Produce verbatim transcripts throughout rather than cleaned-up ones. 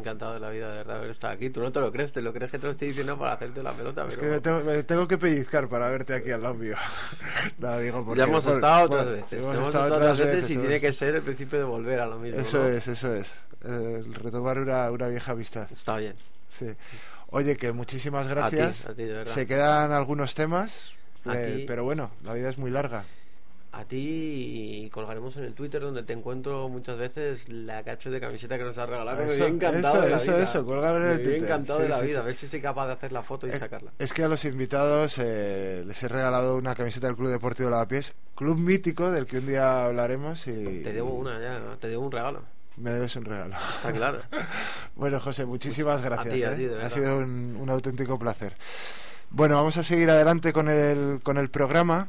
encantado de la vida de verdad haber estado aquí. Tú no te lo crees, te lo crees que te lo estoy diciendo para hacerte la pelota. Es pero... que me tengo, me tengo que pellizcar para verte aquí al lado mío. No, digo porque, ya hemos por, estado por, otras veces. Hemos, hemos estado, estado otras otras veces, veces y tiene que ser el principio de volver a lo mismo. Eso ¿no? es, eso es. Eh, retomar una, una vieja amistad. Está bien. Sí. Oye, que muchísimas gracias. A ti, a ti, de verdad. Se quedan algunos temas, A eh, ti. pero bueno, la vida es muy larga. A ti, y colgaremos en el Twitter, donde te encuentro muchas veces la cacho de camiseta que nos has regalado. Que me Eso, había encantado eso, de la eso, vida. eso, colgar en me el había Twitter. encantado Sí, de la sí, vida. sí. A ver si soy capaz de hacer la foto y Es, sacarla. es que a los invitados eh, les he regalado una camiseta del Club Deportivo Lavapiés, club mítico del que un día hablaremos. Y, Te debo una ya, ¿no? Te debo un regalo. Me debes un regalo. Está claro. Bueno, José, muchísimas gracias. A ti, a ¿eh? ti, de ha verdad. sido un, un auténtico placer. Bueno, vamos a seguir adelante con el, con el programa.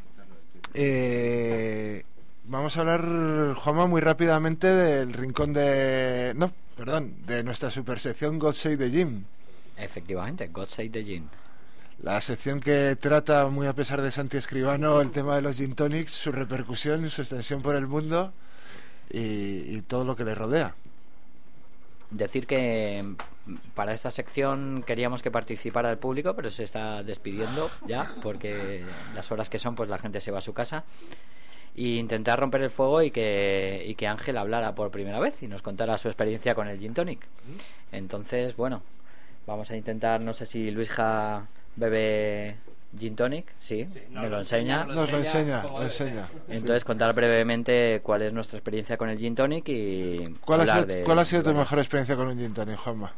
Eh, vamos a hablar, Juanma, muy rápidamente del rincón de... No, perdón, de nuestra supersección God Save the Gym. Efectivamente, God Save the Gin. La sección que trata, muy a pesar de Santi Escribano, el tema de los gin tonics, su repercusión, su extensión por el mundo y, y todo lo que le rodea. Decir que mm, para esta sección queríamos que participara el público, pero se está despidiendo ya, porque las horas que son, pues la gente se va a su casa. Y intentar romper el fuego y que, y que Ángel hablara por primera vez y nos contara su experiencia con el gin tonic. Entonces, bueno, vamos a intentar, no sé si Luisja bebe gin tonic, sí, Sí, me nos lo lo enseña. enseña, Nos lo enseña, como lo debe ser. enseña. Entonces, contar brevemente cuál es nuestra experiencia con el gin tonic y ¿Cuál ha hablar sido, de- cuál ha sido tu bueno, mejor experiencia con un gin tonic, Juanma?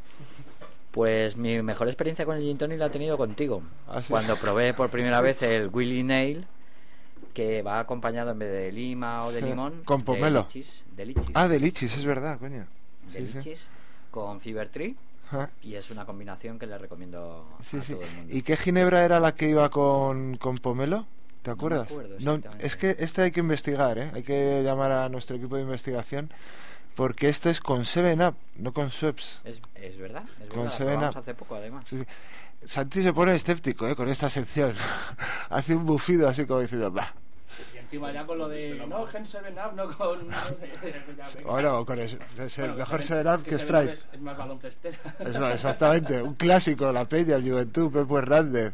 Pues mi mejor experiencia con el gin tonic la he tenido contigo. ¿Ah, sí? Cuando probé por primera vez el Willie Nail, que va acompañado en vez de lima o de Sí, limón, con pomelo. de lichis, de lichis, Ah, de lichis, es verdad, coño. de Sí, sí. lichis con Fever Tree, Ah, y es una combinación que le recomiendo sí, a sí. todo el mundo. ¿Y qué ginebra era la que iba con, con pomelo? ¿Te No me acuerdas? acuerdo No, exactamente. es que este hay que investigar, ¿eh? Hay que llamar a nuestro equipo de investigación, porque este es con seven up, no con Schweppes. Es, es verdad, es Con verdad, lo Seven probamos Up. hace poco además. Sí, sí. Santi se pone escéptico, ¿eh? Con esta sección. Hace un bufido así como diciendo, bah. Y encima ya con lo de no, Gen seven up, no con... Bueno, con eso. Es el Bueno, mejor Seven- seven up que Seven Up Sprite. Es, es más baloncestera. Es más, exactamente, un clásico, la Peña, el Juventud, Pepo Hernández.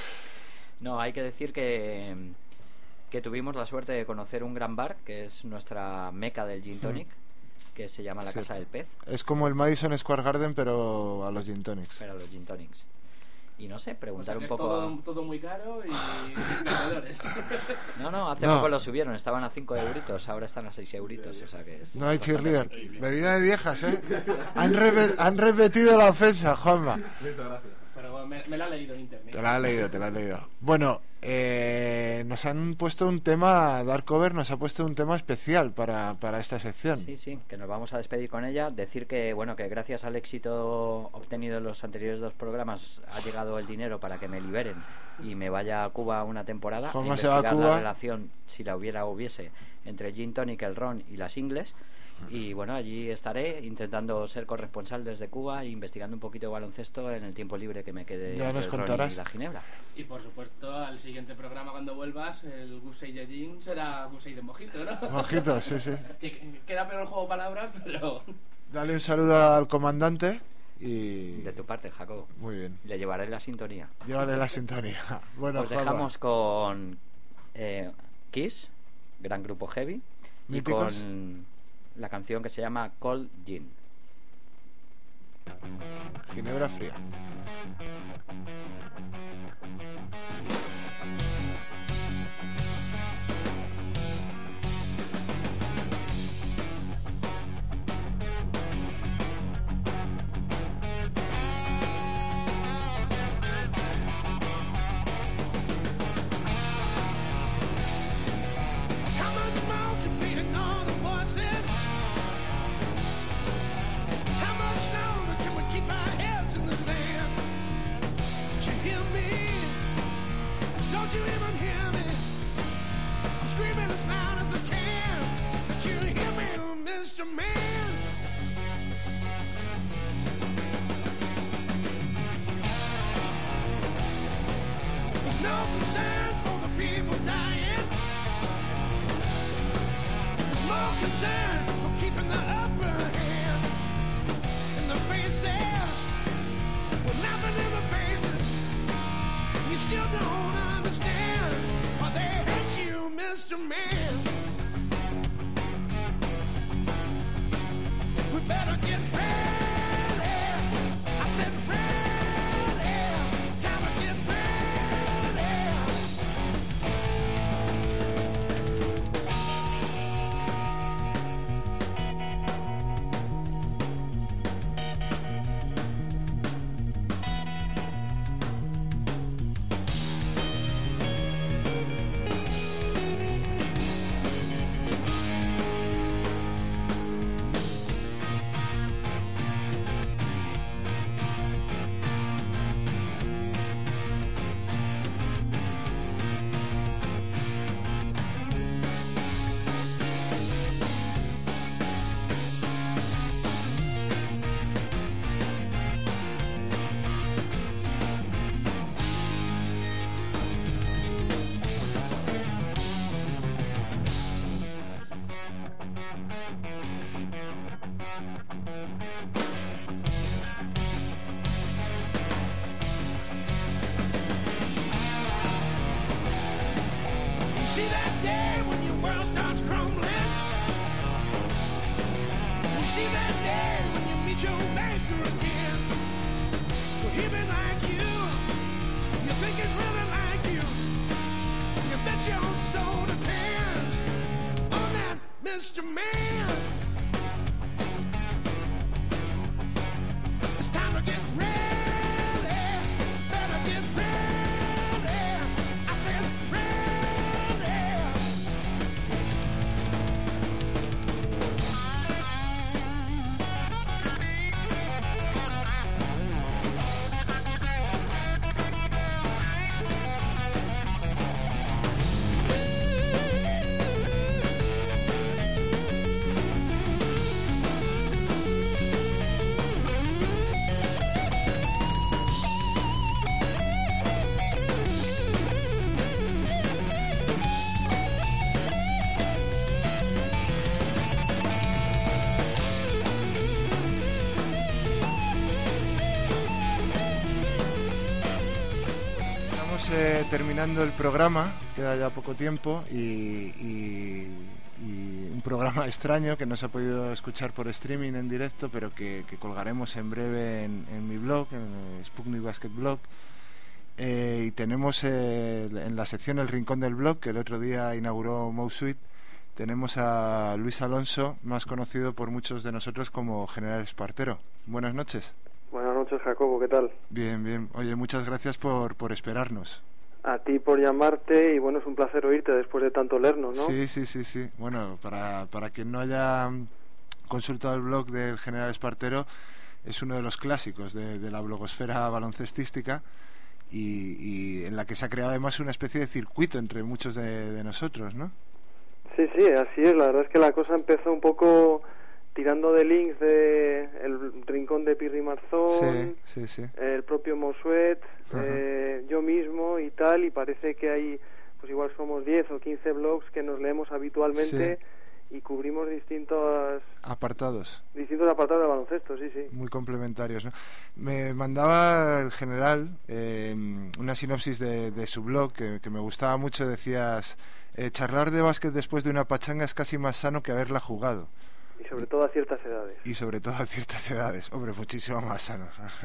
No, hay que decir que, que tuvimos la suerte de conocer un gran bar, que es nuestra meca del gin tonic, que se llama La Sí. Casa del Pez, Es como el Madison Square Garden, pero a los gin tonics. para los gin tonics. Y no sé, O sea, preguntar que un es poco... todo, todo muy caro y perdedores. No, no, hace No. poco lo subieron, estaban a cinco euritos, ahora están a seis euritos, o sea que es... No hay bastante cheerleader. asequible. Bebida de viejas, ¿eh? Han, repe- han repetido la ofensa, Juanma. Pero bueno, me, me la he leído en internet. Te la has leído, te la has leído. Bueno, eh, nos han puesto un tema, Darkover nos ha puesto un tema especial para, para esta sección. Sí, sí, que nos vamos a despedir con ella. Decir que, bueno, que gracias al éxito obtenido en los anteriores dos programas ha llegado el dinero para que me liberen y me vaya a Cuba una temporada. Juanma a se va a investigar Cuba. la relación, si la hubiera o hubiese, entre el gin tonic, el ron y las ingles. Y bueno, allí estaré intentando ser corresponsal desde Cuba e investigando un poquito de baloncesto en el tiempo libre que me quede Ya entre nos el ron contarás. y la ginebra. Y por supuesto, al siguiente programa cuando vuelvas, el Gusei de Gin será Gusei de Mojito, ¿no? Mojito, sí, sí. Que- que queda peor el juego de palabras, pero... Dale un saludo al comandante y... De tu parte, Jacobo. Muy bien. Le llevaré la sintonía. Llévale la sintonía. Bueno, Os Juanma, dejamos con eh, Kiss, gran grupo heavy, Míticos. y con la canción que se llama Cold Gin. Ginebra fría. How much more can we ignore the voices? How much longer can we keep our heads in the sand? Don't you hear me? Don't you even hear me? I'm screaming as loud as I can. Don't you hear me, Mister Man? There's no concern for the people dying. There's more concern for keeping the upper hand in the faces still don't understand why they hate you, Mister Man. We better get ready. I said ready. Time to get ready. See that day when your world starts crumbling. You see that day when you meet your maker again. Well, he be like you. You think he's really like you. You bet your soul depends on that Mister Man. It's time to get ready. Better get ready. I said ready. Eh, terminando el programa, queda ya poco tiempo y, y, y un programa extraño que no se ha podido escuchar por streaming en directo, pero que, que colgaremos en breve en, en mi blog, en Sputnik Basket Blog. Eh, y tenemos eh, en la sección El Rincón del Blog, que el otro día inauguró Mousuit, tenemos a Luis Alonso, más conocido por muchos de nosotros como General Espartero. Buenas noches. Buenas noches, Jacobo, ¿qué tal? Bien, bien. Oye, muchas gracias por, por esperarnos. A ti por llamarte y bueno, es un placer oírte después de tanto leernos, ¿no? Sí, sí, sí, sí. Bueno, para, para quien no haya consultado el blog del General Espartero, es uno de los clásicos de, de la blogosfera baloncestística y, y en la que se ha creado además una especie de circuito entre muchos de, de nosotros, ¿no? Sí, sí, así es. La verdad es que la cosa empezó un poco tirando de links de el rincón de Pirri Marzón, sí, sí, sí. el propio Mousuet, eh, yo mismo y tal, y parece que hay, pues igual somos diez o quince blogs que nos leemos habitualmente sí. y cubrimos distintos apartados. Distintos apartados de baloncesto, sí, sí. Muy complementarios, ¿no? Me mandaba el general eh, una sinopsis de, de su blog que, que me gustaba mucho. Decías, eh, charlar de básquet después de una pachanga es casi más sano que haberla jugado. Y sobre todo a ciertas edades. Y sobre todo a ciertas edades. Hombre, muchísimo más sano.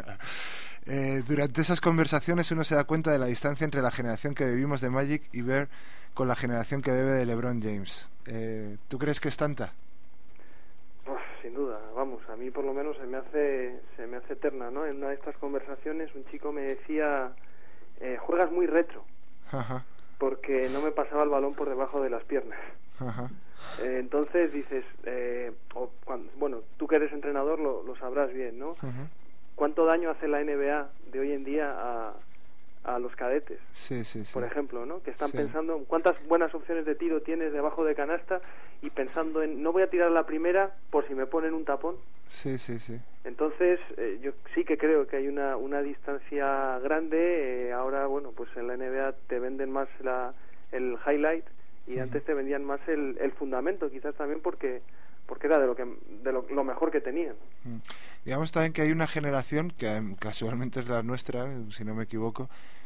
eh, durante esas conversaciones uno se da cuenta de la distancia entre la generación que vivimos de Magic y Bird con la generación que bebe de LeBron James. Eh, ¿Tú crees que es tanta? Uf, sin duda, vamos, a mí por lo menos se me hace se me hace eterna, ¿no? En una de estas conversaciones un chico me decía, eh, juegas muy retro. Ajá. Porque no me pasaba el balón por debajo de las piernas. Ajá. Eh, entonces dices, eh, o cuando, bueno, tú que eres entrenador lo, lo sabrás bien, ¿no? Uh-huh. ¿Cuánto daño hace la N B A de hoy en día a, a los cadetes? Sí, sí, sí. Por ejemplo, ¿no? Que están sí. pensando cuántas buenas opciones de tiro tienes debajo de canasta y pensando en, no voy a tirar la primera por si me ponen un tapón. Sí, sí, sí. Entonces, eh, yo sí que creo que hay una, una distancia grande. Eh, ahora, bueno, pues en la N B A te venden más la, el highlight y uh-huh. antes te vendían más el, el fundamento, quizás también porque porque era de lo que de lo, lo mejor que tenían. Digamos también que hay una generación que casualmente es la nuestra, si no me equivoco,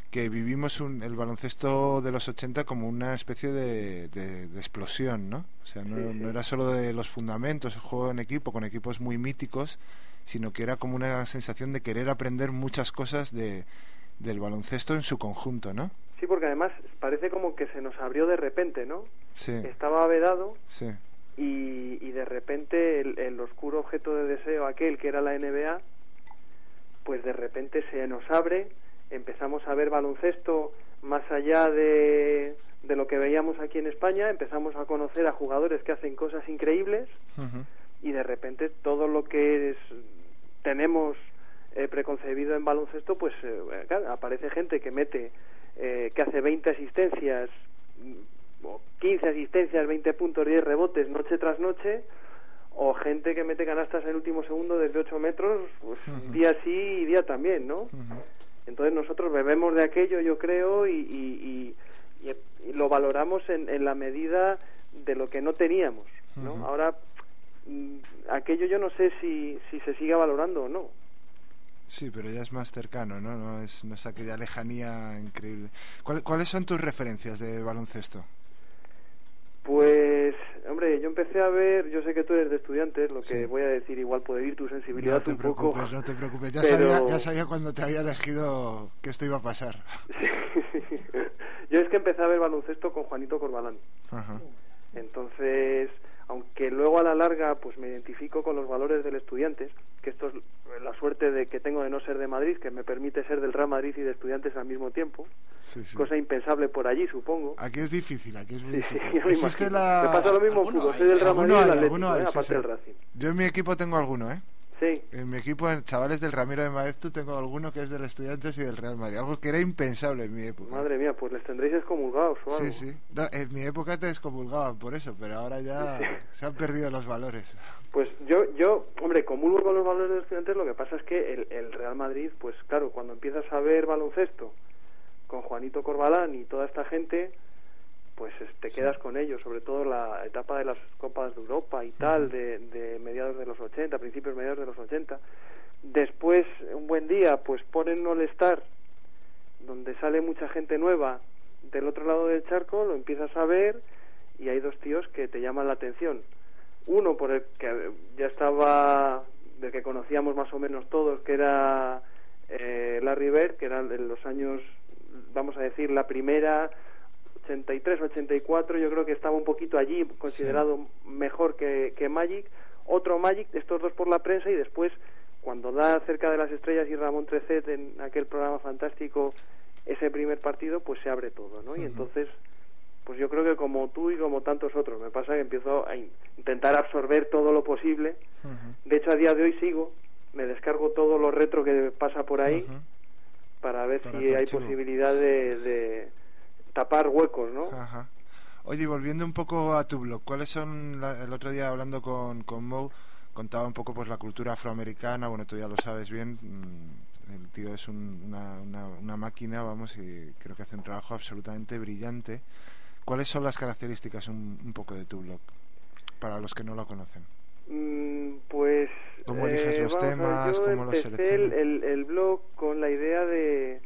que vivimos un, el baloncesto de los ochenta como una especie de, de, de explosión, ¿no? O sea, no, Sí, sí. no era solo de los fundamentos, el juego en equipo, con equipos muy míticos, sino que era como una sensación de querer aprender muchas cosas de, del baloncesto en su conjunto, ¿no? Sí, porque además parece como que se nos abrió de repente, ¿no? Sí, Estaba vedado sí. y, y de repente el, el oscuro objeto de deseo aquel que era la N B A, pues de repente se nos abre, empezamos a ver baloncesto más allá de, de lo que veíamos aquí en España, empezamos a conocer a jugadores que hacen cosas increíbles Uh-huh. y de repente todo lo que es, tenemos eh, preconcebido en baloncesto, pues eh, claro, aparece gente que mete, eh, que hace veinte asistencias, mm, o quince asistencias, veinte puntos, diez rebotes noche tras noche, o gente que mete canastas en el último segundo desde ocho metros, pues Ujú. día sí y día también, ¿no? Uh-huh. Entonces nosotros bebemos de aquello, yo creo, y, y, y, y lo valoramos en, en la medida de lo que no teníamos, ¿no? Ujú. Ahora, mm, aquello yo no sé si, si se sigue valorando o no. Sí, pero ya es más cercano, ¿no? No es, no es aquella lejanía increíble. ¿Cuál- ¿Cuáles son tus referencias de baloncesto? Pues, hombre, yo empecé a ver, yo sé que tú eres de Estudiantes, lo que Sí. voy a decir igual puede ir tu sensibilidad No te un poco. preocupes, no te preocupes. Ya, pero- sabía, ya sabía cuando te había elegido que esto iba a pasar. Yo es que empecé a ver baloncesto con Juanito Corbalán. Ajá. Entonces, aunque luego a la larga pues me identifico con los valores del Estudiantes, que esto es la suerte de que tengo de no ser de Madrid, que me permite ser del Real Madrid y de Estudiantes al mismo tiempo, Sí, sí. cosa impensable por allí, supongo. Aquí es difícil, aquí es muy Sí, sí, difícil. yo me Existe imagino. la... Me pasa lo mismo en Alguno fútbol, hay, soy del Real Madrid alguno y del hay, Atlético, alguno hay, ¿eh? sí, aparte sí. del Racing. Yo en mi equipo tengo alguno, ¿eh? Sí, En mi equipo, en chavales del Ramiro de Maeztu, tengo alguno que es del Estudiantes y del Real Madrid. Algo que era impensable en mi época. madre mía, pues les tendréis excomulgados o algo. Sí, sí. No, en mi época te excomulgaban por eso, pero ahora ya Sí. se han perdido los valores. Pues yo, yo, hombre, comulgo con los valores de los Estudiantes, lo que pasa es que el, el Real Madrid, pues claro, cuando empiezas a ver baloncesto con Juanito Corbalán y toda esta gente, pues es- te Sí. quedas con ellos, sobre todo la etapa de las Copas de Europa y tal, Ujú. de, de mediados de los ochenta, principios mediados de los ochenta. Después, un buen día, pues ponen un All-Star, donde sale mucha gente nueva del otro lado del charco, lo empiezas a ver y hay dos tíos que te llaman la atención. Uno por el que ya estaba, del que conocíamos más o menos todos, que era eh, Larry Bird, que era de los años, vamos a decir, la primera, ochenta y tres, ochenta y cuatro, yo creo que estaba un poquito allí, considerado mejor que, que Magic. Otro Magic, estos dos por la prensa, y después, cuando da Cerca de las Estrellas y Ramón Trecet en aquel programa fantástico ese primer partido, pues se abre todo, ¿no? Y Ujú. entonces, pues yo creo que como tú y como tantos otros, me pasa que empiezo a in- intentar absorber todo lo posible. Ujú. De hecho, a día de hoy sigo, me descargo todo lo retro que pasa por ahí Ujú. para ver Para si tu hay archivo. posibilidad de, de tapar huecos, ¿no? Ajá. Oye, y volviendo un poco a tu blog, ¿cuáles son, la- el otro día hablando con, con Mo, contaba un poco pues la cultura afroamericana, bueno, tú ya lo sabes bien, mm, el tío es un- una, una, una máquina, vamos, y creo que hace un trabajo absolutamente brillante. ¿Cuáles son las características un, un poco de tu blog, para los que no lo conocen? Mm, Pues... ¿Cómo eliges los vamos a ver, temas? yo ¿Cómo los empecé el, seleccionas? el, el blog con la idea de,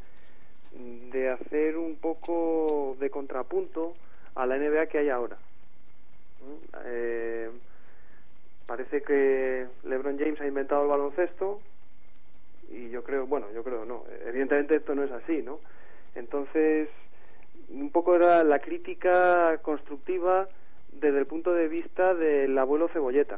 de hacer un poco de contrapunto a la N B A que hay ahora. ¿Mm? Eh, parece que LeBron James ha inventado el baloncesto y yo creo, bueno, yo creo no, evidentemente esto no es así, ¿no? Entonces, un poco era la crítica constructiva desde el punto de vista del abuelo Cebolleta.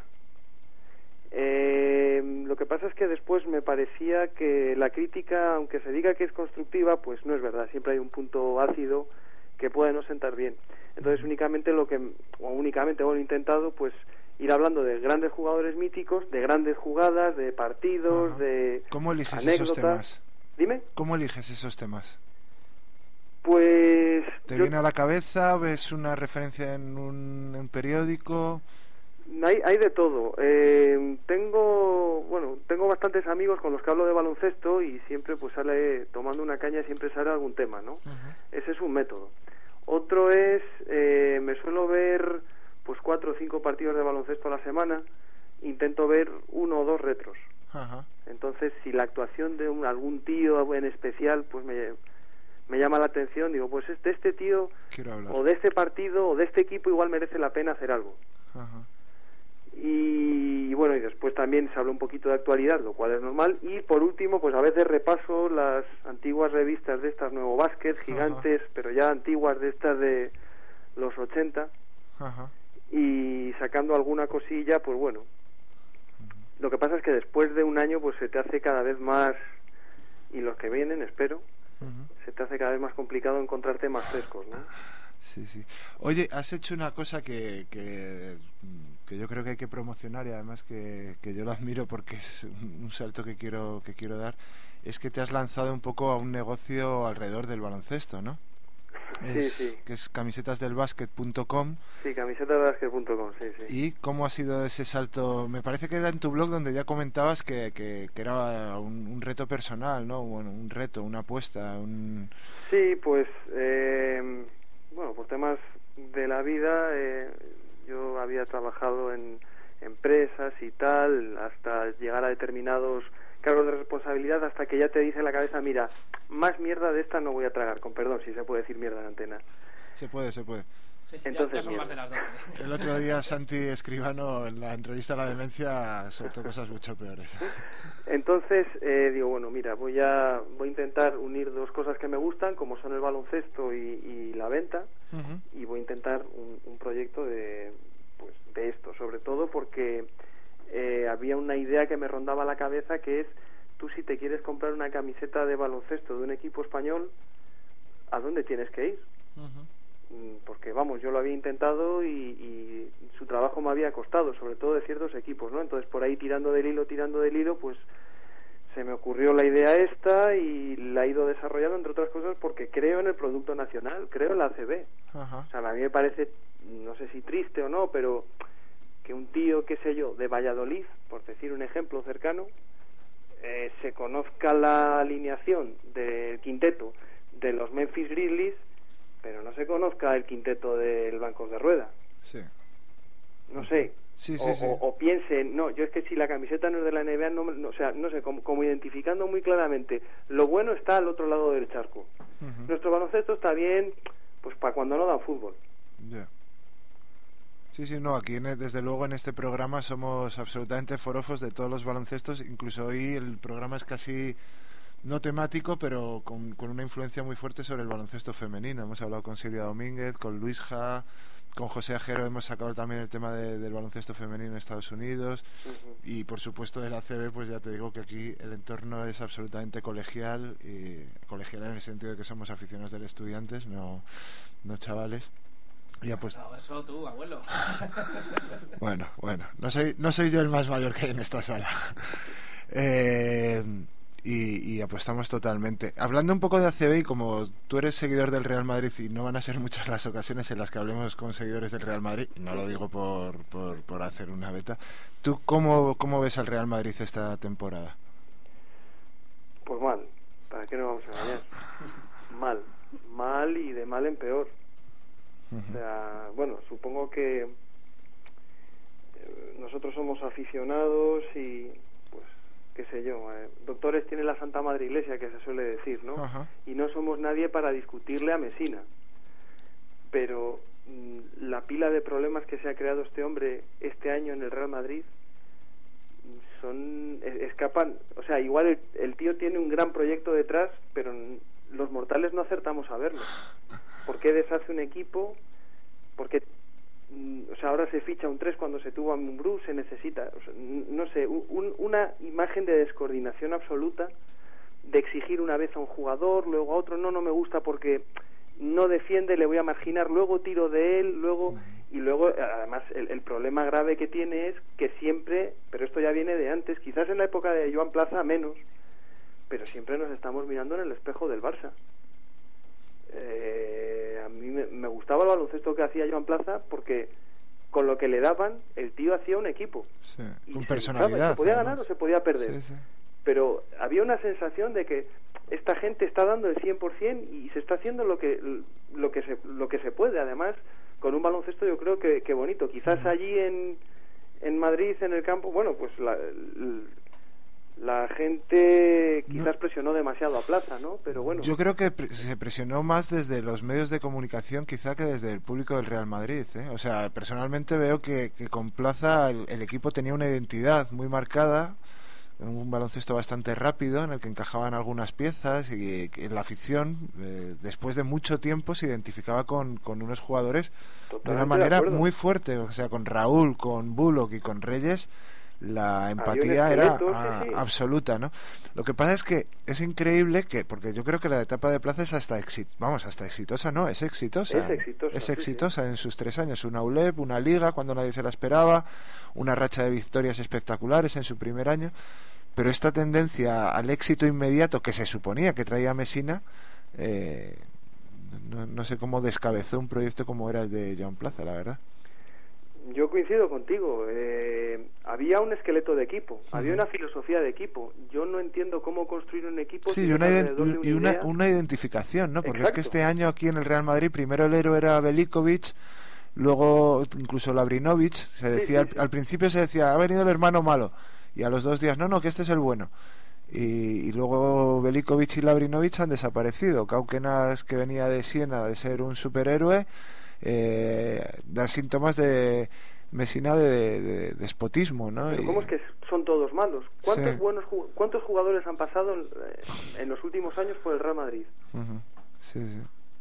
Eh, lo que pasa es que después me parecía que la crítica, aunque se diga que es constructiva, pues no es verdad, siempre hay un punto ácido que puede no sentar bien. Entonces únicamente lo que, o únicamente, bueno, he intentado pues ir hablando de grandes jugadores míticos, de grandes jugadas, de partidos, Ajá. de ¿Cómo eliges anécdotas. esos temas? Dime. ¿Cómo eliges esos temas? Pues ¿Te yo- viene a la cabeza? ¿Ves una referencia en un, en un periódico? Hay, hay de todo. Eh, tengo, bueno, tengo bastantes amigos con los que hablo de baloncesto y siempre pues sale, tomando una caña, siempre sale algún tema, ¿no? Ese es un método. Otro es, eh, me suelo ver pues cuatro o cinco partidos de baloncesto a la semana, intento ver uno o dos retros. Ajá. Entonces, si la actuación de un, algún tío en especial pues me, me llama la atención, digo, pues de este tío, Quiero hablar. o de este partido, o de este equipo, igual merece la pena hacer algo. Ajá. Y, y bueno, y después también se habla un poquito de actualidad, lo cual es normal. Y por último, pues a veces repaso las antiguas revistas de estas, Nuevo Básquet, gigantes, Ajá. pero ya antiguas de estas de los ochenta. Ajá. Y sacando alguna cosilla, pues bueno. Lo que pasa es que después de un año, pues se te hace cada vez más, y los que vienen, espero, uh-huh. se te hace cada vez más complicado encontrar temas frescos, ¿no? Sí, sí. Oye, has hecho una cosa que, que, que yo creo que hay que promocionar, y además que, que yo lo admiro porque es un salto que quiero, que quiero dar, es que te has lanzado un poco a un negocio alrededor del baloncesto, ¿no? Sí, es, sí. Que es camisetasdelbasket punto com. Sí, camisetasdelbasket punto com, sí, sí. ¿Y cómo ha sido ese salto? Me parece que era en tu blog donde ya comentabas que, que, que era un, un reto personal, ¿no? Bueno, un reto, una apuesta, un... Sí, pues, eh, bueno, por temas de la vida, eh, yo había trabajado en empresas y tal, hasta llegar a determinados cargos de responsabilidad, hasta que ya te dice en la cabeza, mira, más mierda de esta no voy a tragar, con perdón, si se puede decir mierda en antena. Se puede, se puede. Sí, Entonces, ya, ya son más de las doce. El otro día Santi Escribano en la entrevista a La Demencia soltó cosas mucho peores. Entonces eh, digo, bueno, mira, voy a voy a intentar unir dos cosas que me gustan, como son el baloncesto y, y la venta, uh-huh. y voy a intentar un, un proyecto de, pues, de esto, sobre todo porque eh, había una idea que me rondaba la cabeza, que es, tú si te quieres comprar una camiseta de baloncesto de un equipo español, ¿a dónde tienes que ir? Uh-huh. Porque vamos, yo lo había intentado y, y su trabajo me había costado, sobre todo de ciertos equipos, ¿no? Entonces por ahí tirando del hilo, tirando del hilo, pues se me ocurrió la idea esta y la he ido desarrollando, entre otras cosas, porque creo en el producto nacional, creo en la A C B. Uh-huh. O sea, a mí me parece, no sé si triste o no, pero que un tío, qué sé yo, de Valladolid, por decir un ejemplo cercano, eh, se conozca la alineación del quinteto de los Memphis Grizzlies, pero no se conozca el quinteto del Blancos de Rueda. Sí. No sé. Sí, sí, o, sí. O, o piense, no, yo es que si la camiseta no es de la N B A, no, no, o sea, no sé, como, como identificando muy claramente, lo bueno está al otro lado del charco. Uh-huh. Nuestro baloncesto está bien, pues para cuando no dan fútbol. Ya. Yeah. Sí, sí, no, aquí en, desde luego en este programa somos absolutamente forofos de todos los baloncestos, incluso hoy el programa es casi no temático, pero con, con una influencia muy fuerte sobre el baloncesto femenino. Hemos hablado con Silvia Domínguez, con Luis Ja, con José Ajero, hemos sacado también el tema de, del baloncesto femenino en Estados Unidos, uh-huh. y por supuesto del A C B, pues ya te digo que aquí el entorno es absolutamente colegial, y colegial en el sentido de que somos aficionados del Estudiantes, no, no chavales. Ya pues. No, eso tú, abuelo. Bueno, bueno, no soy, no soy yo el más mayor que hay en esta sala. eh, y, y apostamos totalmente. Hablando un poco de A C B, y como tú eres seguidor del Real Madrid y no van a ser muchas las ocasiones en las que hablemos con seguidores del Real Madrid, no lo digo por, por, por hacer una beta, ¿tú cómo, cómo ves al Real Madrid esta temporada? Pues mal, ¿para qué nos vamos a engañar? Mal, mal y de mal en peor. Uh-huh. O sea, bueno, supongo que eh, nosotros somos aficionados y, pues, qué sé yo, eh, doctores tiene la Santa Madre Iglesia, que se suele decir, ¿no? Uh-huh. Y no somos nadie para discutirle a Mesina. Pero mmm, la pila de problemas que se ha creado este hombre este año en el Real Madrid son escapan, o sea, igual el, el tío tiene un gran proyecto detrás, pero los mortales no acertamos a verlo. ¿Por qué deshace un equipo? Porque, o sea, ahora se ficha un tres cuando se tuvo a Mumbrú, se necesita, o sea, no sé, un, una imagen de descoordinación absoluta, de exigir una vez a un jugador, luego a otro, no, no me gusta porque no defiende, le voy a marginar, luego tiro de él, luego... Y luego, además, el, el problema grave que tiene es que siempre, pero esto ya viene de antes, quizás en la época de Joan Plaza menos, pero siempre nos estamos mirando en el espejo del Barça. Eh, a mí me, me gustaba el baloncesto que hacía Joan Plaza porque con lo que le daban el tío hacía un equipo, sí, y con se personalidad, luchaba, se podía además. ganar o se podía perder, sí, sí. Pero había una sensación de que esta gente está dando el cien por ciento y se está haciendo lo que lo que se lo que se puede, además con un baloncesto yo creo que, que bonito. Quizás allí en en Madrid, en el campo, bueno, pues la, el, la gente quizás No. presionó demasiado a Plaza, ¿no? Pero bueno. Yo creo que pre- se presionó más desde los medios de comunicación quizá que desde el público del Real Madrid, ¿eh? O sea, personalmente veo que, que con Plaza el, el equipo tenía una identidad muy marcada, un baloncesto bastante rápido en el que encajaban algunas piezas y que la afición, eh, después de mucho tiempo, se identificaba con, con unos jugadores de una Totalmente de manera acuerdo. muy fuerte. O sea, con Raúl, con Bullock y con Reyes, la empatía un era esqueleto, ah, sí, sí. absoluta, ¿no? Lo que pasa es que es increíble que, porque yo creo que la etapa de Plaza es hasta exit, vamos, hasta exitosa, ¿no? Es exitosa. Es exitosa, Es sí, exitosa en sus tres años. Una U L E P, una Liga cuando nadie se la esperaba, una racha de victorias espectaculares en su primer año. Pero esta tendencia al éxito inmediato que se suponía que traía Messina, eh, no, no sé cómo descabezó un proyecto como era el de Joan Plaza, la verdad. Yo coincido contigo. Eh, había un esqueleto de equipo, Sí. había una filosofía de equipo. Yo no entiendo cómo construir un equipo Sí, si y es una, iden- alrededor de y una, idea. una identificación, ¿no? Porque es que Exacto. este año aquí en el Real Madrid primero el héroe era Velikovic, luego incluso Labrinovic, se decía sí, al, sí. al principio se decía, ha venido el hermano malo, y a los dos días, no, no, que este es el bueno. Y, y luego Velikovic y Labrinovic han desaparecido. Cauquenas, que venía de Siena de ser un superhéroe, eh, da síntomas de Messina de, de- de despotismo, ¿no? Pero Y- ¿cómo es que son todos malos? ¿Cuántos Sí. buenos ju- cuántos jugadores han pasado en, eh, en los últimos años por el Real Madrid? Ujú. Sí, sí.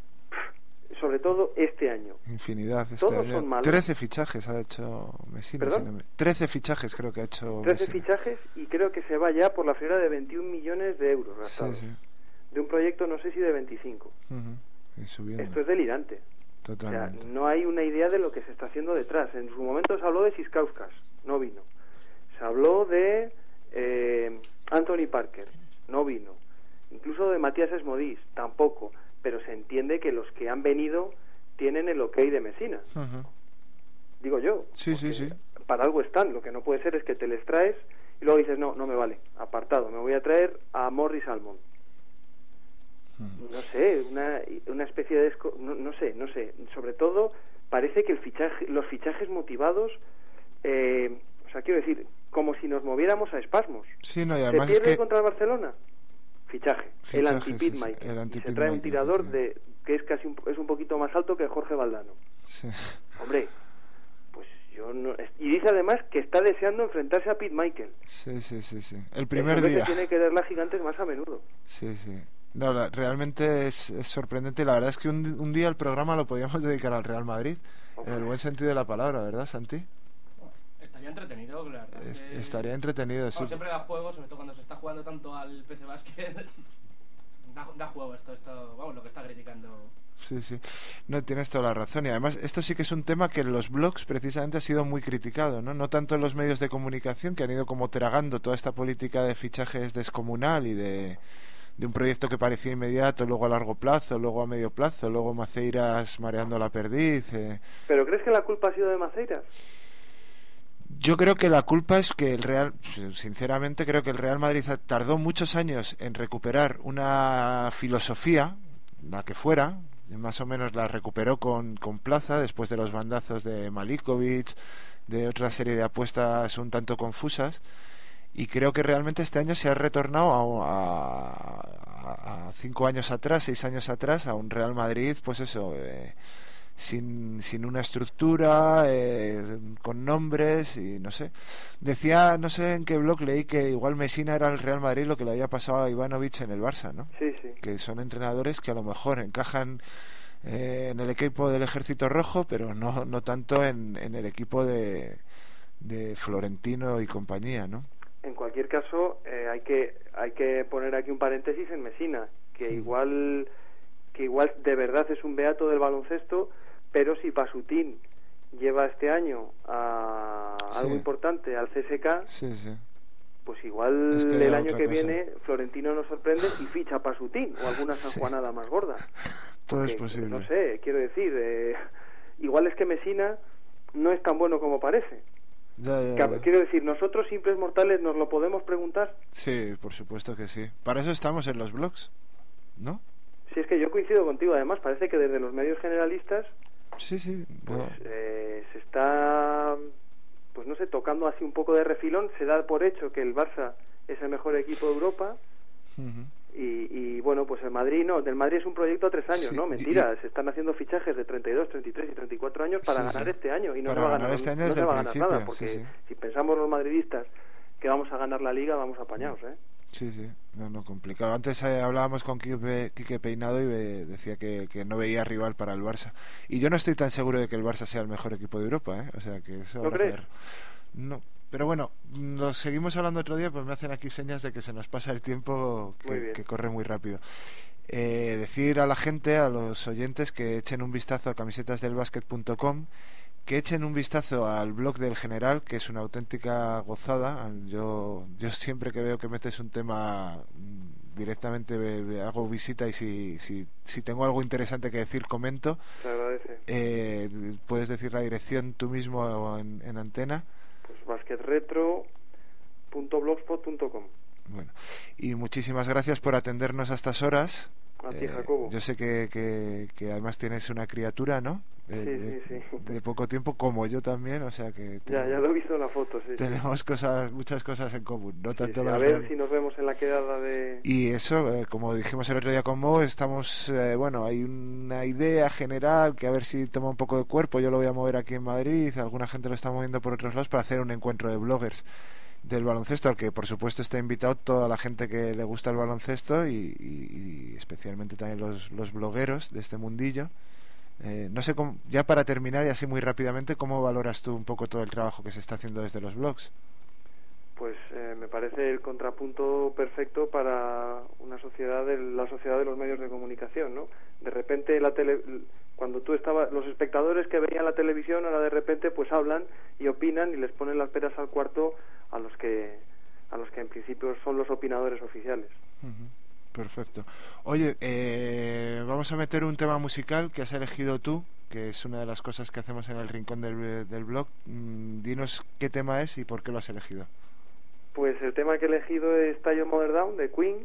Sobre todo este año. Infinidad. Este Todos año. son malos. trece fichajes ha hecho Messina. ¿Perdón? si no me- trece fichajes creo que ha hecho trece Messina. fichajes y creo que se va ya por la figura de veintiún millones de euros Sí, gastados. sí. De un proyecto no sé si de veinticinco. Ujú. Y subiendo. Esto es delirante. O sea, Totalmente. no hay una idea de lo que se está haciendo detrás. En su momento se habló de Siskauskas, no vino. Se habló de eh, Anthony Parker, no vino. Incluso de Matías Esmodís, tampoco. Pero se entiende que los que han venido tienen el ok de Messina. Ujú. Digo yo. Sí, sí, porque sí. Para algo están. Lo que no puede ser es que te les traes y luego dices, no, no me vale, apartado. Me voy a traer a Morris Almond. Ujú. No sé, una, una especie de... esco- No, no sé, no sé. Sobre todo, parece que el fichaje, los fichajes motivados... eh, o sea, quiero decir, como si nos moviéramos a espasmos. Sí, no, y ¿Se además pierde es que... contra el Barcelona? Fichaje. Fichaje, el anti-Pete sí, sí, Michael. el Y anti-Pete se trae un Michael, tirador sí. de que es casi un, es un poquito más alto que Jorge Valdano. Sí. Hombre, pues yo no... Y dice además que está deseando enfrentarse a Pete Michael. Sí, sí, sí, sí. El El primer hombre día. que tiene que darle a gigantes más a menudo. Sí, sí. No, la- realmente es, es sorprendente. La verdad es que un, un día el programa lo podíamos dedicar al Real Madrid, en el buen sentido de la palabra, ¿verdad, Santi? Estaría entretenido, la verdad. Es- que- estaría entretenido, sí. Vamos, siempre da juego, sobre todo cuando se está jugando tanto al P C Basket. da, da juego esto, esto, vamos, lo que está criticando. Sí, sí. No, tienes toda la razón. Y además, esto sí que es un tema que en los blogs precisamente ha sido muy criticado, ¿no? No tanto en los medios de comunicación, que han ido como tragando toda esta política de fichajes descomunal y de, de un proyecto que parecía inmediato, luego a largo plazo, luego a medio plazo, luego Maceiras mareando la perdiz. Eh. ¿Pero crees que la culpa ha sido de Maceiras? Yo creo que la culpa es que el Real, sinceramente creo que el Real Madrid tardó muchos años en recuperar una filosofía, la que fuera, más o menos la recuperó con, con Plaza después de los bandazos de Malikovic, de otra serie de apuestas un tanto confusas, y creo que realmente este año se ha retornado a, a, a cinco años atrás, seis años atrás, a un Real Madrid, pues eso, eh, sin, sin una estructura, eh, con nombres y no sé. Decía, no sé en qué blog leí que igual Messina era el Real Madrid lo que le había pasado a Ivanovic en el Barça, ¿no? Sí, sí. Que son entrenadores que a lo mejor encajan eh, en el equipo del Ejército Rojo, pero no, no tanto en, en el equipo de, de Florentino y compañía, ¿no? En cualquier caso, eh, hay que hay que poner aquí un paréntesis en Messina, que igual que igual de verdad es un beato del baloncesto, pero si Pasutín lleva este año a Sí. algo importante al C S K, Sí, sí. pues igual Es que hay el año otra que cosa. viene Florentino nos sorprende y ficha a Pasutín o alguna sanjuanada más gorda. Todo es Porque, posible. No sé, quiero decir, eh, igual es que Messina no es tan bueno como parece. Ya, ya, Que- ya. Quiero decir, nosotros simples mortales nos lo podemos preguntar. Sí, por supuesto que sí. Para eso estamos en los blogs, ¿no? Si es que yo coincido contigo, además parece que desde los medios generalistas Sí, sí. pues no. eh, se está, pues no sé, tocando así un poco de refilón. Se da por hecho que el Barça es el mejor equipo de Europa. Ujú. Y, y bueno, pues el Madrid no, del Madrid es un proyecto a tres años, Sí, ¿no? y- Mentira, y- se están haciendo fichajes de treinta y dos, treinta y tres y treinta y cuatro años para Sí, ganar sí. este año y no Para se va a ganar ganar, este año no desde se el va a ganar principio, nada, sí, porque sí. si pensamos los madridistas que vamos a ganar la Liga, vamos apañados, ¿eh? Sí, sí, no, no, complicado. Antes eh, hablábamos con Quique, Quique Peinado y ve- decía que, que no veía rival para el Barça. Y yo no estoy tan seguro de que el Barça sea el mejor equipo de Europa, ¿eh? O sea, que eso ¿No habrá que crees? ver. No, pero bueno, lo seguimos hablando otro día, pues me hacen aquí señas de que se nos pasa el tiempo, Muy que, bien. que corre muy rápido. Eh, decir a la gente, a los oyentes, que echen un vistazo a camisetas del básquet punto com, que echen un vistazo al blog del General, que es una auténtica gozada. Yo, yo siempre que veo que metes un tema mm, directamente ve- ve- hago visita, y si, si, si tengo algo interesante que decir comento. Se agradece. Eh, puedes decir la dirección tú mismo en, en antena. Pues basquetretro punto blogspot punto com. Bueno, y muchísimas gracias por atendernos a estas horas. A ti, Eh, Jacobo. yo sé que, que, que además tienes una criatura, ¿no? De, Sí, de- sí, sí. de poco tiempo, como yo también, o sea que Ya, ya lo he visto en la foto, sí. sí. tenemos cosas, muchas cosas en común, no Sí, tanto sí. la A ver real- si nos vemos en la quedada de... Y eso, eh, como dijimos el otro día con Mo, estamos, eh, bueno, hay una idea general que a ver si toma un poco de cuerpo. Yo lo voy a mover aquí en Madrid, alguna gente lo está moviendo por otros lados para hacer un encuentro de bloggers del baloncesto, al que por supuesto está invitado toda la gente que le gusta el baloncesto, y, y- y especialmente también los, los blogueros de este mundillo. Eh, no sé, cómo, ya para terminar y así muy rápidamente, ¿cómo valoras tú un poco todo el trabajo que se está haciendo desde los blogs? Pues eh, me parece el contrapunto perfecto para una sociedad, de, la sociedad de los medios de comunicación, ¿no? De repente la tele, cuando tú estabas, los espectadores que veían la televisión, ahora de repente pues hablan y opinan y les ponen las peras al cuarto a los que a los que en principio son los opinadores oficiales. Ujú. Perfecto. Oye, eh, vamos a meter un tema musical que has elegido tú, que es una de las cosas que hacemos en el rincón del, del blog. Mm, dinos qué tema es y por qué lo has elegido. Pues el tema que he elegido es Tie Your Mother Down de Queen,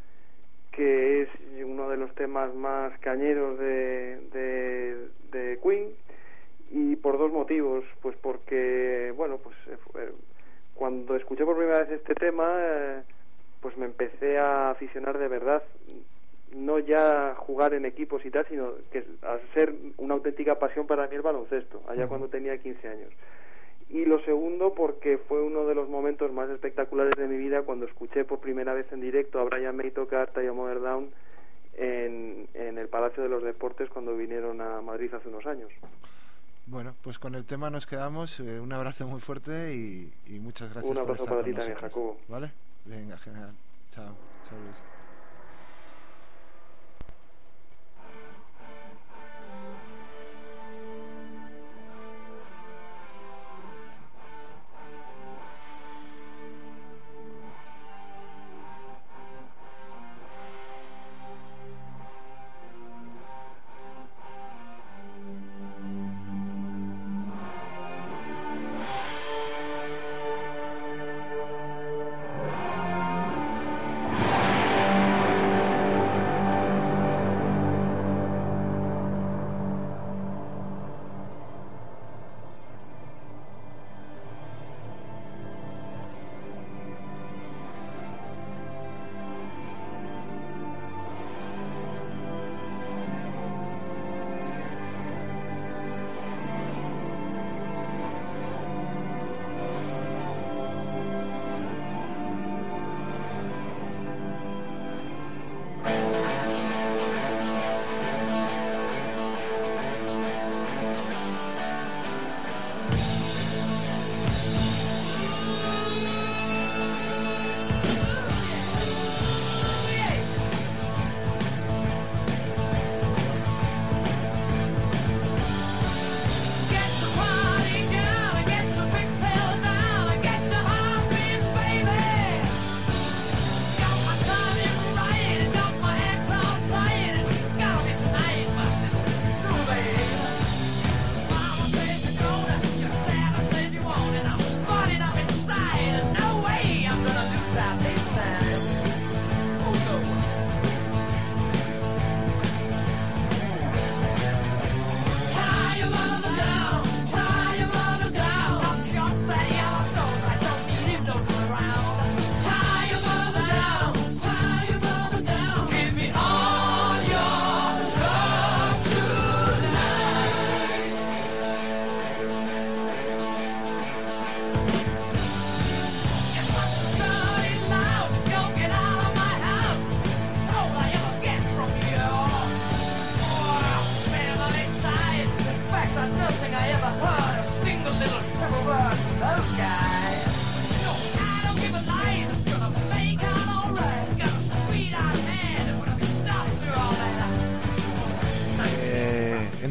que es uno de los temas más cañeros de, de, de Queen, y por dos motivos. Pues porque, bueno, pues eh, cuando escuché por primera vez este tema, eh, pues me empecé a aficionar de verdad, no ya jugar en equipos y tal, sino que a ser una auténtica pasión para mí el baloncesto, allá Uh-huh. cuando tenía quince años. Y lo segundo, porque fue uno de los momentos más espectaculares de mi vida cuando escuché por primera vez en directo a Brian May tocar Tie Your Mother Down en, en el Palacio de los Deportes cuando vinieron a Madrid hace unos años. Bueno, pues con el tema nos quedamos. Eh, un abrazo muy fuerte y, y muchas gracias Un por abrazo estar para con ti también, nosotros. Jacobo. ¿Vale? Venga, genial. Chao. Chao, Luis. Thank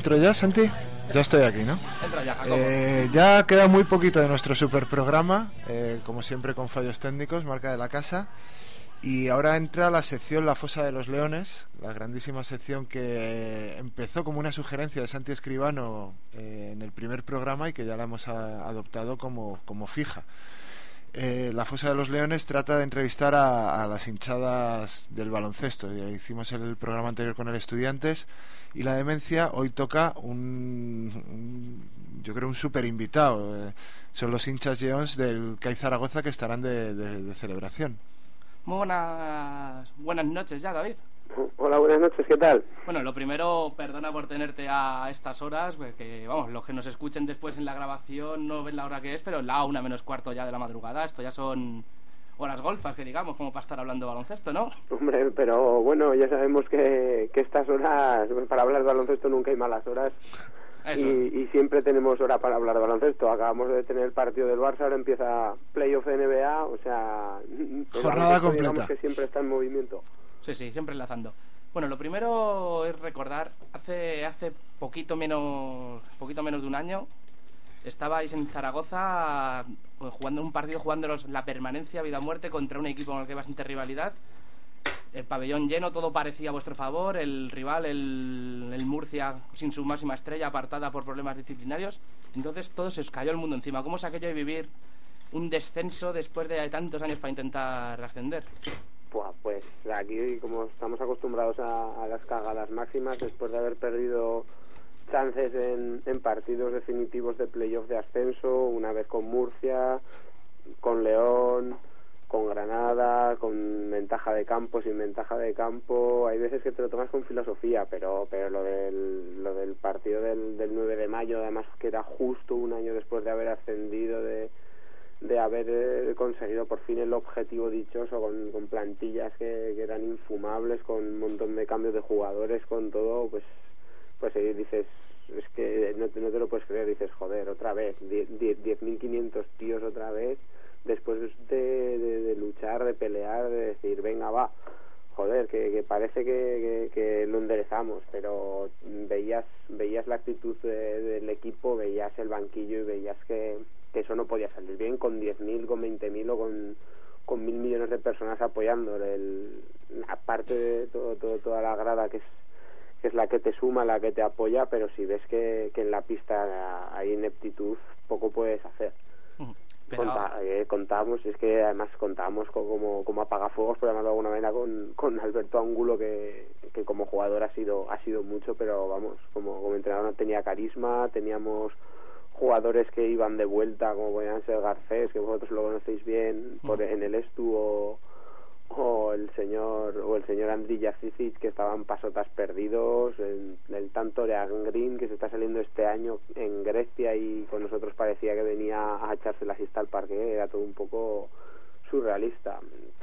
¿Entro ya, Santi? Ya estoy aquí, ¿no? Entra ya, Jacobo. Eh, ya queda muy poquito de nuestro super programa, eh, como siempre con fallos técnicos, marca de la casa. Y ahora entra la sección La Fosa de los Leones, la grandísima sección que empezó como una sugerencia de Santi Escribano eh, en el primer programa y que ya la hemos a, adoptado como, como fija. Eh, la Fosa de los Leones trata de entrevistar a, a las hinchadas del baloncesto. Ya hicimos el programa anterior con el Estudiantes y la Demencia. Hoy toca un, un yo creo un super invitado. Eh, son los hinchas Lleons del C A I Zaragoza que estarán de, de, de celebración. Muy buenas, buenas noches ya, David. Hola, buenas noches, ¿qué tal? Bueno, lo primero, perdona por tenerte a estas horas, porque vamos, los que nos escuchen después en la grabación no ven la hora que es, pero la una menos cuarto ya de la madrugada, esto ya son horas golfas, que digamos, como para estar hablando de baloncesto, ¿no? Hombre, pero bueno, ya sabemos que, que estas horas, para hablar de baloncesto nunca hay malas horas. Eso. Y, y siempre tenemos hora para hablar de baloncesto. Acabamos de tener el partido del Barça, ahora empieza playoff de N B A, o sea, jornada completa. Digamos que siempre está en movimiento. Sí, sí, siempre enlazando. Bueno, lo primero es recordar, hace hace poquito menos poquito menos de un año estabais en Zaragoza jugando un partido, jugándolos la permanencia vida o muerte contra un equipo con el que hay bastante rivalidad. El pabellón lleno, todo parecía a vuestro favor. El rival, el, el Murcia, sin su máxima estrella, apartada por problemas disciplinarios. Entonces todo se os cayó el mundo encima. ¿Cómo es aquello de vivir un descenso después de tantos años para intentar ascender? Pues aquí, como estamos acostumbrados a, a las cagadas máximas, después de haber perdido chances en, en partidos definitivos de playoff de ascenso, una vez con Murcia, con León, con Granada, con ventaja de campo, sin ventaja de campo. Hay veces que te lo tomas con filosofía, pero pero lo del lo del partido del, del nueve de mayo, además que era justo un año después de haber ascendido, de de haber eh, conseguido por fin el objetivo dichoso, con, con plantillas que, que eran infumables, con un montón de cambios de jugadores, con todo, pues pues ahí dices, es que no te, no te lo puedes creer, dices, joder, otra vez, diez mil quinientos tíos otra vez, después de, de, de luchar, de pelear, de decir, venga, va, joder, que, que parece que, que, que lo enderezamos, pero veías veías la actitud de, del equipo, veías el banquillo y veías que, que eso no podía salir bien con diez mil, con veinte mil o con, con mil millones de personas apoyando. El, aparte de todo, todo, toda la grada que es que es la que te suma, la que te apoya, pero si ves que, que en la pista hay ineptitud, poco puedes hacer. Pero... Conta, eh, contamos, es que además contábamos con, como, como apagafuegos, por llamarlo de alguna manera, con, con Alberto Angulo, que, que como jugador ha sido ha sido mucho, pero vamos, como, como entrenador no tenía carisma. Teníamos jugadores que iban de vuelta, como podían ser Garcés, que vosotros lo conocéis bien, por, en el Estu, o, o el señor o el señor Andriy Yacic, que estaban pasotas perdidos, el, el tanto de Green, que se está saliendo este año en Grecia y con nosotros parecía que venía a echarse la siesta al parque. Era todo un poco surrealista.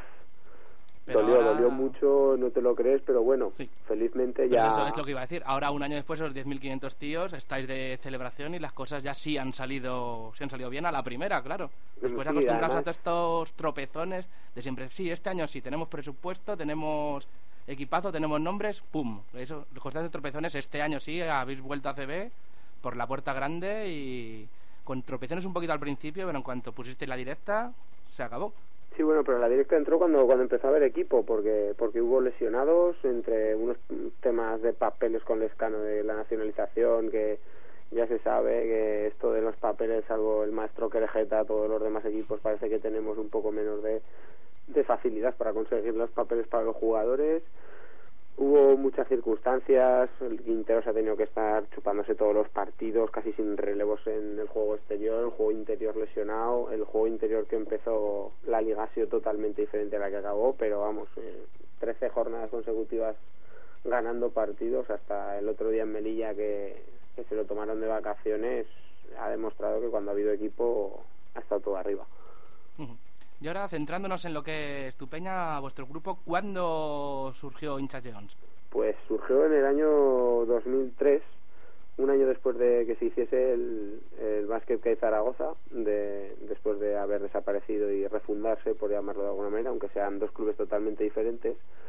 Pero dolió, ahora... dolió mucho, no te lo crees, pero bueno, sí. Felizmente ya... Pues eso es lo que iba a decir. Ahora, un año después, los diez mil quinientos tíos, estáis de celebración y las cosas ya sí han salido sí han salido bien a la primera, claro. Después sí, acostumbrados además... a todos estos tropezones de siempre. Sí, este año sí, tenemos presupuesto, tenemos equipazo, tenemos nombres, ¡pum! Eso, constantes tropezones. Este año sí, habéis vuelto a C B por la puerta grande y con tropezones un poquito al principio, pero en cuanto pusiste la directa, se acabó. Sí, bueno, pero la directa entró cuando cuando empezó a haber equipo, porque porque hubo lesionados, entre unos temas de papeles con Lescano de la nacionalización, que ya se sabe que esto de los papeles, salvo el maestro Querejeta, todos los demás equipos parece que tenemos un poco menos de, de facilidad para conseguir los papeles para los jugadores. Hubo muchas circunstancias, el Quintero se ha tenido que estar chupándose todos los partidos, casi sin relevos en el juego exterior, el juego interior lesionado, el juego interior que empezó la liga ha sido totalmente diferente a la que acabó, pero vamos, eh, trece jornadas consecutivas ganando partidos, hasta el otro día en Melilla que, que se lo tomaron de vacaciones, ha demostrado que cuando ha habido equipo ha estado todo arriba. Uh-huh. Y ahora, centrándonos en lo que es tu peña, vuestro grupo, ¿cuándo surgió Hinchas Lleons? Pues surgió en el año dos mil tres, un año después de que se hiciese el, el Básquet C A I Zaragoza, de, después de haber desaparecido y refundarse, por llamarlo de alguna manera, aunque sean dos clubes totalmente diferentes.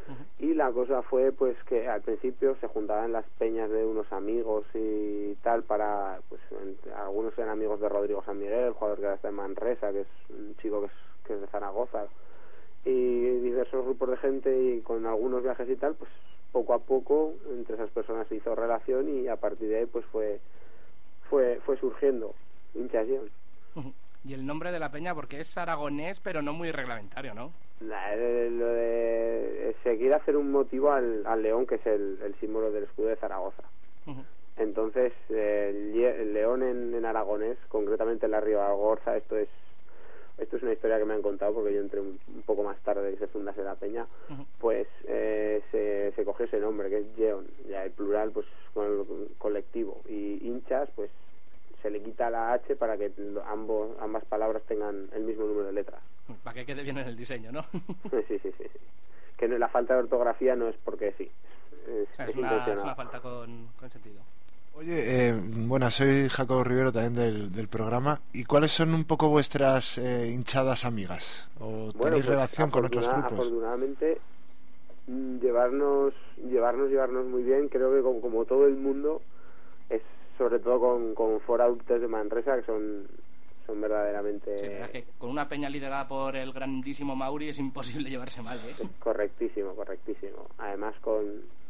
Y la cosa fue pues que al principio se juntaban las peñas de unos amigos y tal para, pues en, algunos eran amigos de Rodrigo San Miguel, el jugador que ahora está en Manresa, que es un chico que es, que es de Zaragoza, y diversos grupos de gente, y con algunos viajes y tal, pues poco a poco entre esas personas se hizo relación, y a partir de ahí pues fue fue fue surgiendo Hinchas-Lleón. Y el nombre de la peña, porque es aragonés pero no muy reglamentario, ¿no? La, de, lo de se quiere hacer un motivo al, al león, que es el, el símbolo del escudo de Zaragoza. Uh-huh. Entonces el, el león en, en aragonés, concretamente en la Ribagorza, esto es esto es una historia que me han contado porque yo entré un, un poco más tarde de que se fundase la peña. Uh-huh. Pues eh, se, se cogió ese nombre, que es Lleón, ya el plural pues con el colectivo, y hinchas pues se le quita la H para que ambos ambas palabras tengan el mismo número de letras. Para que quede bien en el diseño, ¿no? Sí, sí, sí, sí. Que no, la falta de ortografía no es porque sí. Es, o sea, es, es, una, es una falta con, con sentido. Oye, eh, bueno, soy Jacobo Rivero también del, del programa. ¿Y cuáles son un poco vuestras eh, hinchadas amigas? ¿O bueno, tenéis pues, relación con otros grupos? Afortunadamente, llevarnos, llevarnos, llevarnos muy bien. Creo que como, como todo el mundo, es sobre todo con, con foradultes de Manresa, que son son verdaderamente... Sí, verdad que con una peña liderada por el grandísimo Mauri es imposible llevarse mal, ¿eh? Correctísimo, correctísimo. Además con,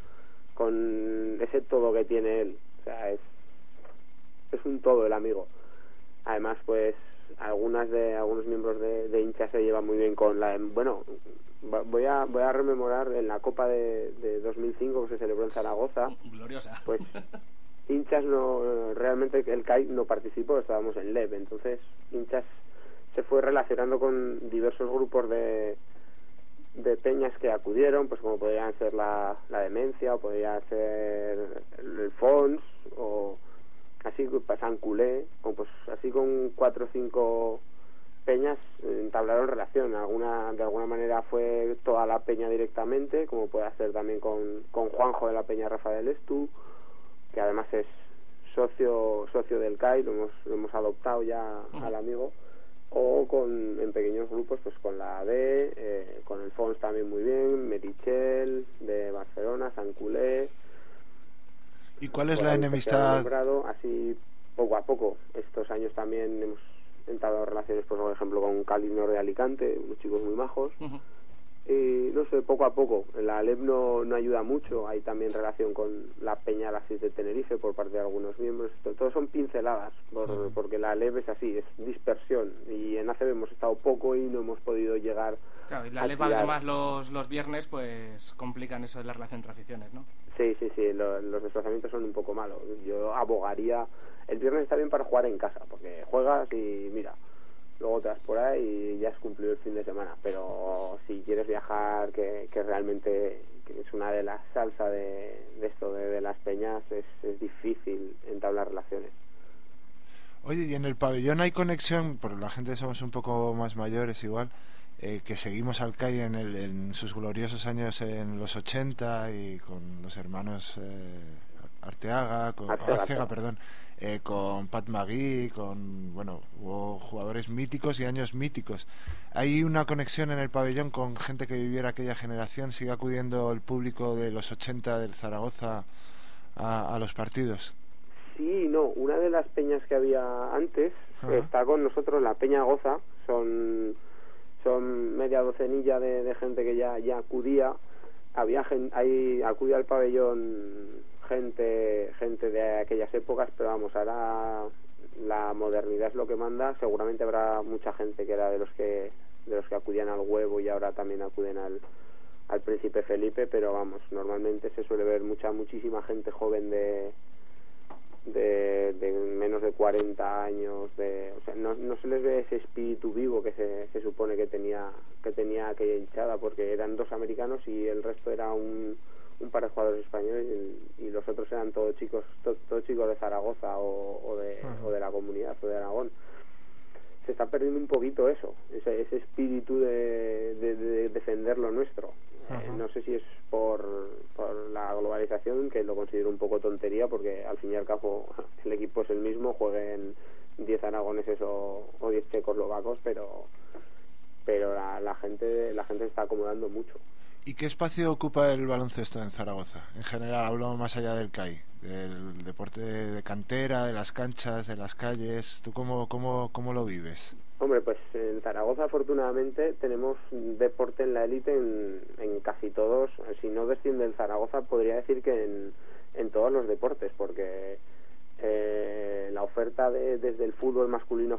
con ese todo que tiene él. O sea, es, es un todo el amigo. Además, pues, algunas de algunos miembros de, de hinchas se llevan muy bien con la... Bueno, voy a voy a rememorar en la Copa de, de dos mil cinco que se celebró en Zaragoza. Gloriosa. Pues... Hinchas no, realmente el C A I no participó, estábamos en L E V, entonces Hinchas se fue relacionando con diversos grupos de, de peñas que acudieron, pues como podrían ser la, la Demencia, o podría ser el, el Fons, o así San Culé, o pues así con cuatro o cinco peñas entablaron relación. Alguna de alguna manera fue toda la peña directamente, como puede hacer también con, con Juanjo de la peña Rafael Estu, que además es socio socio del C A I, lo hemos, lo hemos adoptado ya uh-huh. al amigo, o con en pequeños grupos pues con la A D, eh, con el Fons también muy bien, Merichel de Barcelona, San Culé. ¿Y cuál es la enemistad? Nombrado, así poco a poco. Estos años también hemos entablado relaciones, pues, por ejemplo, con Calinor de Alicante, unos chicos muy majos. Uh-huh. Y no sé, poco a poco. La Alep no, no ayuda mucho. Hay también relación con la Peña Las de Tenerife por parte de algunos miembros. Todos son pinceladas, por, uh-huh. porque la Alep es así, es dispersión. Y en A C B hemos estado poco y no hemos podido llegar. Claro, y la Alep además los, los viernes pues complican eso de la relación entre aficiones, ¿no? Sí, sí, sí, lo, los desplazamientos son un poco malos. Yo abogaría... El viernes está bien para jugar en casa, porque juegas y mira... Luego te vas por ahí y ya has cumplido el fin de semana. Pero si quieres viajar, que, que realmente que es una de las salsas de, de esto, de, de las peñas, es, es difícil entablar relaciones. Oye, ¿y en el pabellón hay conexión? Porque la gente somos un poco más mayores igual, eh, que seguimos al C A I en, el, en sus gloriosos años en los ochenta y con los hermanos eh, Arteaga, con, Arteaga, Arcega, perdón. Eh, con Pat Magui, con, bueno, hubo jugadores míticos y años míticos. ¿Hay una conexión en el pabellón con gente que viviera aquella generación? ¿Sigue acudiendo el público de los ochenta del Zaragoza a, a los partidos? Sí, no. Una de las peñas que había antes uh-huh. está con nosotros, la Peña Goza. Son son media docenilla de, de gente que ya ya acudía. Había gente, ahí acudía al pabellón gente gente de aquellas épocas, pero vamos, ahora la modernidad es lo que manda. Seguramente habrá mucha gente que era de los que de los que acudían al Huevo y ahora también acuden al al Príncipe Felipe, pero vamos, normalmente se suele ver mucha muchísima gente joven de de, de menos de cuarenta años, de, o sea, no, no se les ve ese espíritu vivo que se, se supone que tenía que tenía aquella hinchada, porque eran dos americanos y el resto era un un par de jugadores españoles y, y los otros eran todos chicos to, todos chicos de Zaragoza o, o de uh-huh. o de la comunidad o de Aragón. Se está perdiendo un poquito eso, ese, ese espíritu de, de, de defender lo nuestro. Uh-huh. Eh, no sé si es por, por la globalización, que lo considero un poco tontería, porque al fin y al cabo el equipo es el mismo, jueguen diez aragoneses o, o diez checoslovacos, pero pero la, la gente la gente se está acomodando mucho. ¿Y qué espacio ocupa el baloncesto en Zaragoza? En general, hablo más allá del C A I, del deporte de cantera, de las canchas, de las calles. ¿Tú cómo, cómo, cómo lo vives? Hombre, pues en Zaragoza afortunadamente tenemos deporte en la élite en, en casi todos. Si no desciende el Zaragoza, podría decir que en, en todos los deportes, porque eh, la oferta de, desde el fútbol masculino,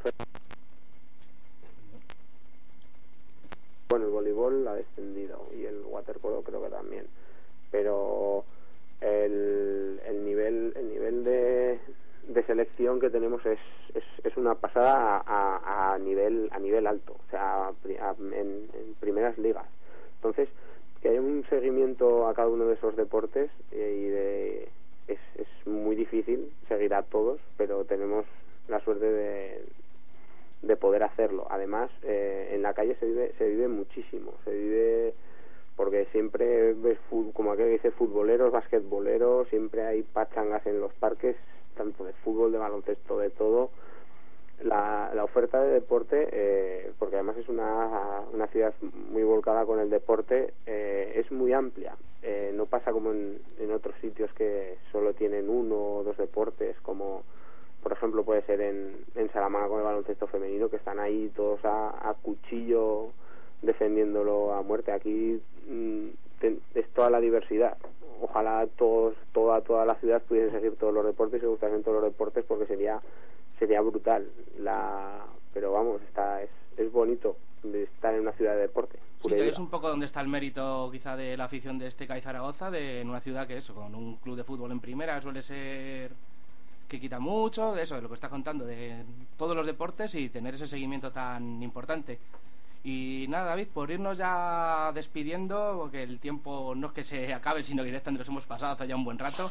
bueno, el voleibol ha descendido y el waterpolo creo que también, pero el, el nivel el nivel de, de selección que tenemos es, es, es una pasada a, a, a nivel a nivel alto, o sea, a, en, en primeras ligas. Entonces, que haya un seguimiento a cada uno de esos deportes eh, y de es, es muy difícil seguir a todos, pero tenemos la suerte de de poder hacerlo. Además, eh, en la calle se vive se vive muchísimo, se vive porque siempre ves fútbol, como aquel que dice, futboleros, basquetboleros, siempre hay pachangas en los parques, tanto de fútbol, de baloncesto, de todo. La, la oferta de deporte, eh, porque además es una, una ciudad muy volcada con el deporte, eh, es muy amplia. Eh, no pasa como en, en otros sitios que solo tienen uno o dos deportes, como por ejemplo puede ser en, en Salamanca con el baloncesto femenino, que están ahí todos a, a cuchillo defendiéndolo a muerte. Aquí mmm, ten, es toda la diversidad. Ojalá todos, toda toda la ciudad pudiese seguir todos los deportes y se gustasen todos los deportes, porque sería sería brutal. La pero vamos, está es, es bonito estar en una ciudad de deporte. Sí, que es un poco donde está el mérito quizá de la afición de este C A I Zaragoza, de en una ciudad que eso, con un club de fútbol en primera, suele ser que quita mucho de eso, de lo que está contando, de todos los deportes y tener ese seguimiento tan importante. Y nada, David, por irnos ya despidiendo, porque el tiempo no es que se acabe, sino que directamente nos hemos pasado hace ya un buen rato,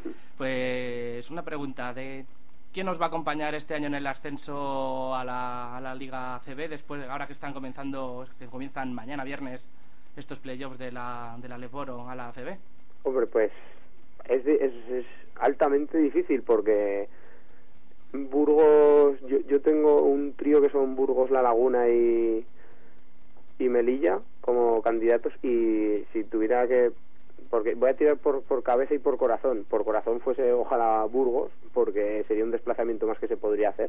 pues una pregunta de ¿quién nos va a acompañar este año en el ascenso a la, a la Liga A C B, después, ahora que están comenzando, que comienzan mañana viernes estos playoffs de la, de la Leboro a la A C B? Hombre, pues es, es, es altamente difícil, porque Burgos, yo, yo tengo un trío que son Burgos, La Laguna y, y Melilla como candidatos, y si tuviera que, porque voy a tirar por, por cabeza y por corazón, por corazón fuese ojalá Burgos, porque sería un desplazamiento más que se podría hacer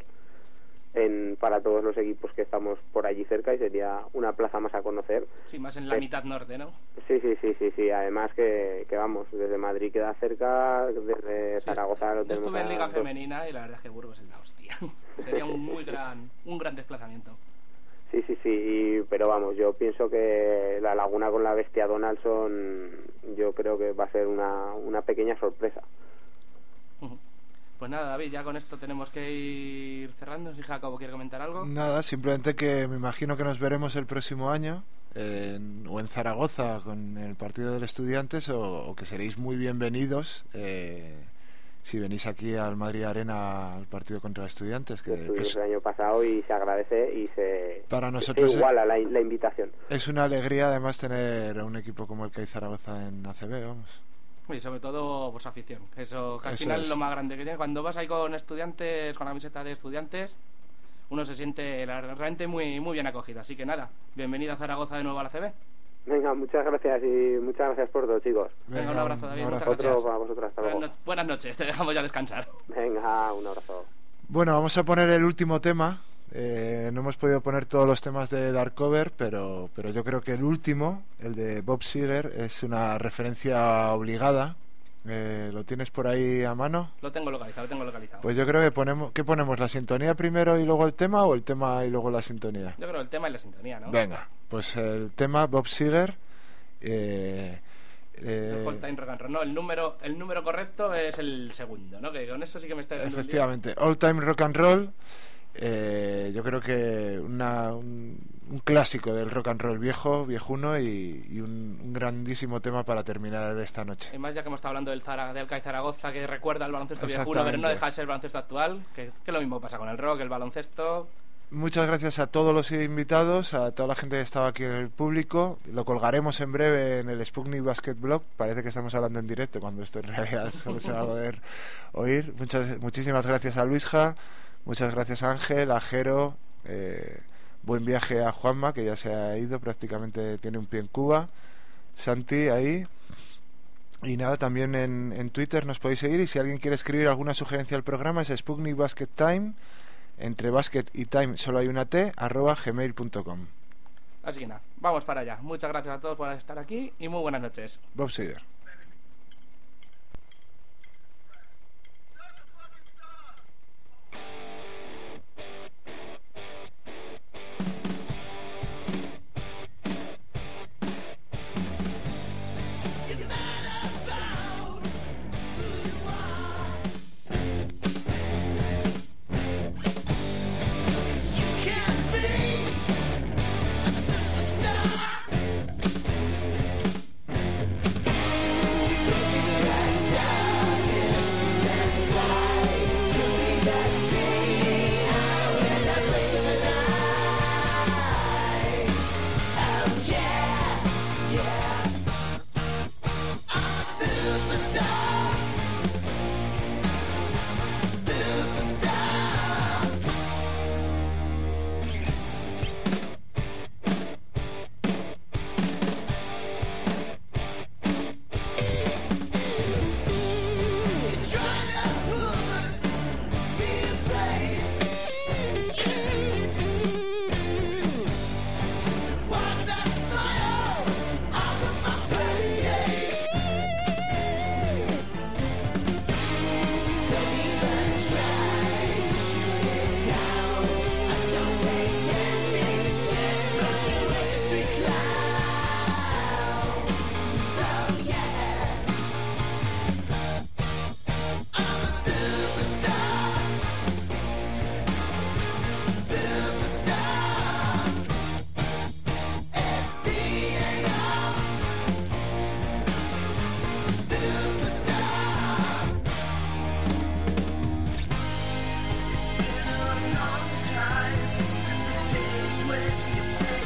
en, para todos los equipos que estamos por allí cerca, y sería una plaza más a conocer. Sí, más en la eh, mitad norte, ¿no? Sí, sí, sí, sí, sí. Además que, que vamos, desde Madrid queda cerca, desde sí, Zaragoza lo tenemos. Yo estuve en Liga Femenina y la verdad es que Burgos es la hostia. Sería un muy gran, un gran desplazamiento. Sí, sí, sí, y, pero vamos, yo pienso que la Laguna con la Bestia Donaldson, yo creo que va a ser una, una pequeña sorpresa. Uh-huh. Pues nada, David, ya con esto tenemos que ir cerrando. Si Jacobo quiere comentar algo. Nada, simplemente que me imagino que nos veremos el próximo año, en, o en Zaragoza con el partido del Estudiantes, o, o que seréis muy bienvenidos eh, si venís aquí al Madrid Arena al partido contra Estudiantes. Que, que es, el año pasado y se agradece y se, para nosotros se iguala la, la invitación. Es una alegría además tener a un equipo como el C A I Zaragoza en A C B, vamos. Y sobre todo pues afición, eso que al eso final es lo más grande que tiene. Cuando vas ahí con estudiantes, con la camiseta de Estudiantes, uno se siente realmente muy muy bien acogido. Así que nada, bienvenida a Zaragoza de nuevo a la A C B. Venga, muchas gracias y muchas gracias por todo, chicos. Venga, Venga un abrazo, David, un abrazo. muchas gracias. Para vosotros, hasta luego. Buenas, no- buenas noches, te dejamos ya descansar. Venga, un abrazo. Bueno, vamos a poner el último tema. Eh, no hemos podido poner todos los temas de Dark Cover, pero, pero yo creo que el último, el de Bob Seger, es una referencia obligada. Eh, ¿Lo tienes por ahí a mano? Lo tengo localizado, lo tengo localizado. Pues yo creo que ponemos, ¿qué ponemos? ¿La sintonía primero y luego el tema, o el tema y luego la sintonía? Yo creo el tema y la sintonía, ¿no? Venga, pues el tema Bob Seger. Eh, eh, El All Time Rock and Roll. No, el número, el número correcto es el segundo, ¿no? Que con eso sí que me está diciendo. Efectivamente, All Time Rock and Roll. Eh, yo creo que una, un, un clásico del rock and roll viejo, viejuno, y, y un, un grandísimo tema para terminar esta noche. Y más ya que hemos estado hablando del, Zara, del C A I Zaragoza, que recuerda al baloncesto viejuno, pero no deja de ser el baloncesto actual, que, que lo mismo pasa con el rock, el baloncesto. Muchas gracias a todos los invitados, a toda la gente que estaba aquí en el público. Lo colgaremos en breve en el Sputnik Basket Blog. Parece que estamos hablando en directo, cuando esto en realidad solo se va a poder oír. Muchas, muchísimas gracias a Luisja, muchas gracias a Ángel, a Jero. Eh, buen viaje a Juanma, que ya se ha ido, prácticamente tiene un pie en Cuba. Santi, ahí. Y nada, también en, en Twitter nos podéis seguir, y si alguien quiere escribir alguna sugerencia al programa es Sputnik Basket Time, entre basket y time solo hay una T, arroba gmail punto com. Así que nada, vamos para allá. Muchas gracias a todos por estar aquí y muy buenas noches. Bob Seger.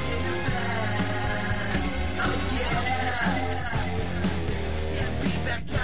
Back